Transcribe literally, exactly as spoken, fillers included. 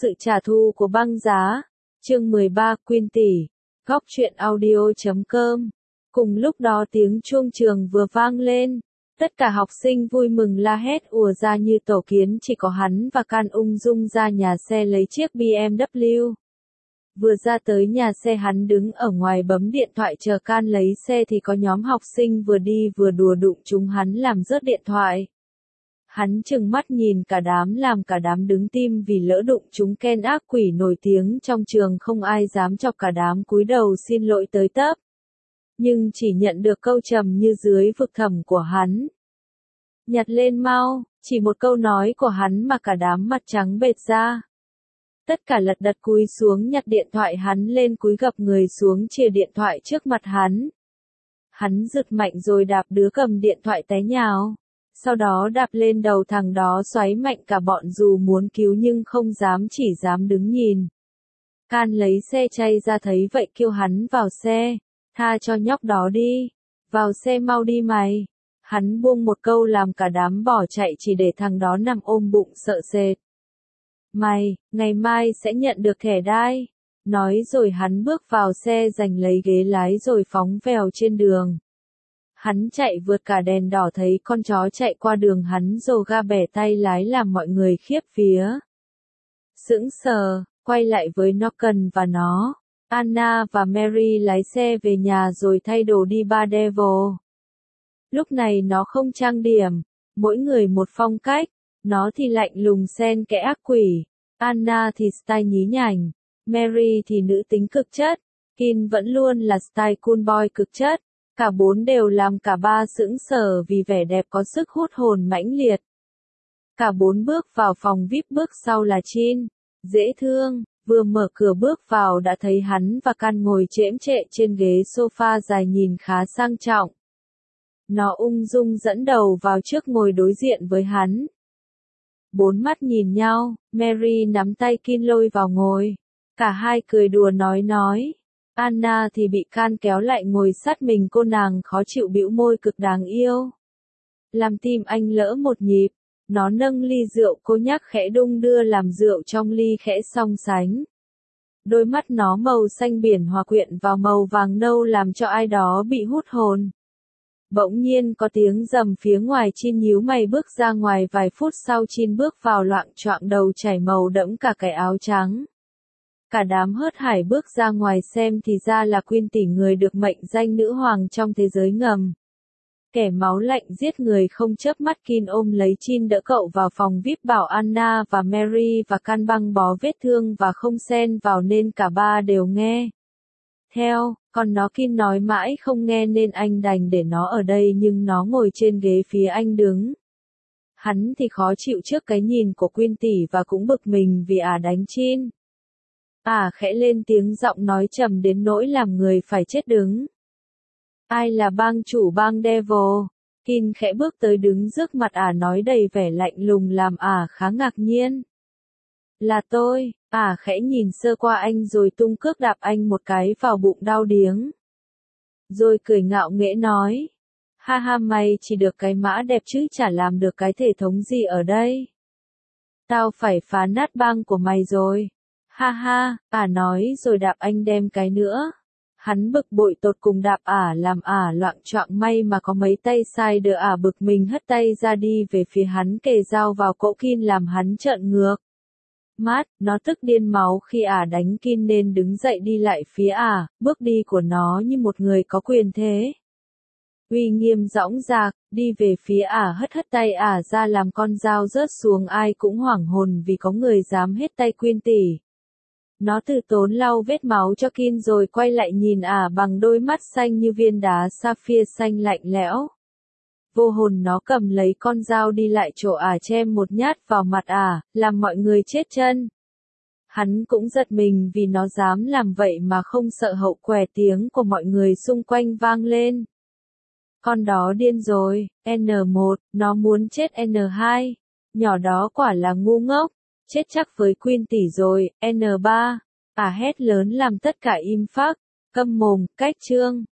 sự trả thù của băng giá. Chương mười ba, Quyên tỷ. Góc truyện audio chấm com. Cùng lúc đó tiếng chuông trường vừa vang lên. Tất cả học sinh vui mừng la hét ùa ra như tổ kiến, chỉ có hắn và Can ung dung ra nhà xe lấy chiếc bê em vê. Vừa ra tới nhà xe hắn đứng ở ngoài bấm điện thoại chờ Can lấy xe thì có nhóm học sinh vừa đi vừa đùa đụng chúng hắn làm rớt điện thoại. Hắn trừng mắt nhìn cả đám làm cả đám đứng tim vì lỡ đụng chúng Ken ác quỷ nổi tiếng trong trường, không ai dám chọc, cả đám cúi đầu xin lỗi tới tấp. Nhưng chỉ nhận được câu trầm như dưới vực thẳm của hắn. Nhặt lên mau, chỉ một câu nói của hắn mà cả đám mặt trắng bệch ra. Tất cả lật đật cúi xuống nhặt điện thoại hắn lên, cúi gập người xuống chìa điện thoại trước mặt hắn. Hắn giật mạnh rồi đạp đứa cầm điện thoại té nhào. Sau đó đạp lên đầu thằng đó xoáy mạnh cả bọn, dù muốn cứu nhưng không dám, chỉ dám đứng nhìn. Can lấy xe chay ra thấy vậy kêu hắn vào xe. Tha cho nhóc đó đi. Vào xe mau đi mày. Hắn buông một câu làm cả đám bỏ chạy chỉ để thằng đó nằm ôm bụng sợ sệt. Mày, ngày mai sẽ nhận được thẻ đai. Nói rồi hắn bước vào xe giành lấy ghế lái rồi phóng vèo trên đường. Hắn chạy vượt cả đèn đỏ, thấy con chó chạy qua đường hắn rồ ga bẻ tay lái làm mọi người khiếp vía. Sững sờ, quay lại với Norton và nó. Anna và Mary lái xe về nhà rồi thay đồ đi Bar Devil. Lúc này nó không trang điểm, mỗi người một phong cách. Nó thì lạnh lùng xen kẽ ác quỷ. Anna thì style nhí nhảnh. Mary thì nữ tính cực chất. Kin vẫn luôn là style cool boy cực chất. Cả bốn đều làm cả ba sững sờ vì vẻ đẹp có sức hút hồn mãnh liệt. Cả bốn bước vào phòng vi ai pi, bước sau là Chin. Dễ thương, vừa mở cửa bước vào đã thấy hắn và Can ngồi chễm chệ trên ghế sofa dài nhìn khá sang trọng. Nó ung dung dẫn đầu vào trước ngồi đối diện với hắn. Bốn mắt nhìn nhau, Mary nắm tay Kin lôi vào ngồi. Cả hai cười đùa nói nói. Anna thì bị Can kéo lại ngồi sát mình, cô nàng khó chịu bĩu môi cực đáng yêu. Làm tim anh lỡ một nhịp, nó nâng ly rượu cô nhắc khẽ đung đưa làm rượu trong ly khẽ song sánh. Đôi mắt nó màu xanh biển hòa quyện vào màu vàng nâu làm cho ai đó bị hút hồn. Bỗng nhiên có tiếng rầm phía ngoài, Chin nhíu mày bước ra ngoài, vài phút sau Chin bước vào loạng choạng đầu chảy màu đẫm cả cái áo trắng. Cả đám hớt hải bước ra ngoài xem thì ra là Quyên tỷ, người được mệnh danh nữ hoàng trong thế giới ngầm. Kẻ máu lạnh giết người không chớp mắt. Kin ôm lấy Chin đỡ cậu vào phòng vi ai pi, bảo Anna và Mary và Can băng bó vết thương và không xen vào nên cả ba đều nghe theo, còn nó Kin nói mãi không nghe nên anh đành để nó ở đây, nhưng nó ngồi trên ghế phía anh đứng. Hắn thì khó chịu trước cái nhìn của Quyên tỷ và cũng bực mình vì ả đánh Chin. Ả khẽ lên tiếng, giọng nói trầm đến nỗi làm người phải chết đứng. Ai là bang chủ bang Devil? Kin khẽ bước tới đứng trước mặt ả nói đầy vẻ lạnh lùng làm ả khá ngạc nhiên. Là tôi. Ả khẽ nhìn sơ qua anh rồi tung cước đạp anh một cái vào bụng đau điếng. Rồi cười ngạo nghễ nói. Ha ha, mày chỉ được cái mã đẹp chứ chả làm được cái thể thống gì ở đây. Tao phải phá nát bang của mày rồi. Ha ha, ả nói rồi đạp anh đem cái nữa. Hắn bực bội tột cùng đạp ả làm ả loạng choạng, may mà có mấy tay sai đỡ ả, bực mình hất tay ra đi về phía hắn, kề dao vào cổ Kin làm hắn trợn ngược. Mát, nó tức điên máu khi ả đánh Kin nên đứng dậy đi lại phía ả, bước đi của nó như một người có quyền thế. Uy nghiêm dõng dạc, đi về phía ả, hất hất tay ả ra làm con dao rớt xuống, ai cũng hoảng hồn vì có người dám hết tay Quyên tỷ. Nó từ tốn lau vết máu cho Kin rồi quay lại nhìn ả bằng đôi mắt xanh như viên đá sapphire xanh lạnh lẽo. Vô hồn nó cầm lấy con dao đi lại chỗ ả, chém một nhát vào mặt ả, làm mọi người chết chân. Hắn cũng giật mình vì nó dám làm vậy mà không sợ hậu què, tiếng của mọi người xung quanh vang lên. Con đó điên rồi, en một, nó muốn chết en hai. Nhỏ đó quả là ngu ngốc. Chết chắc với Quyên tỷ rồi, en ba. Ả hét lớn làm tất cả im phắc. Câm mồm, cách chương.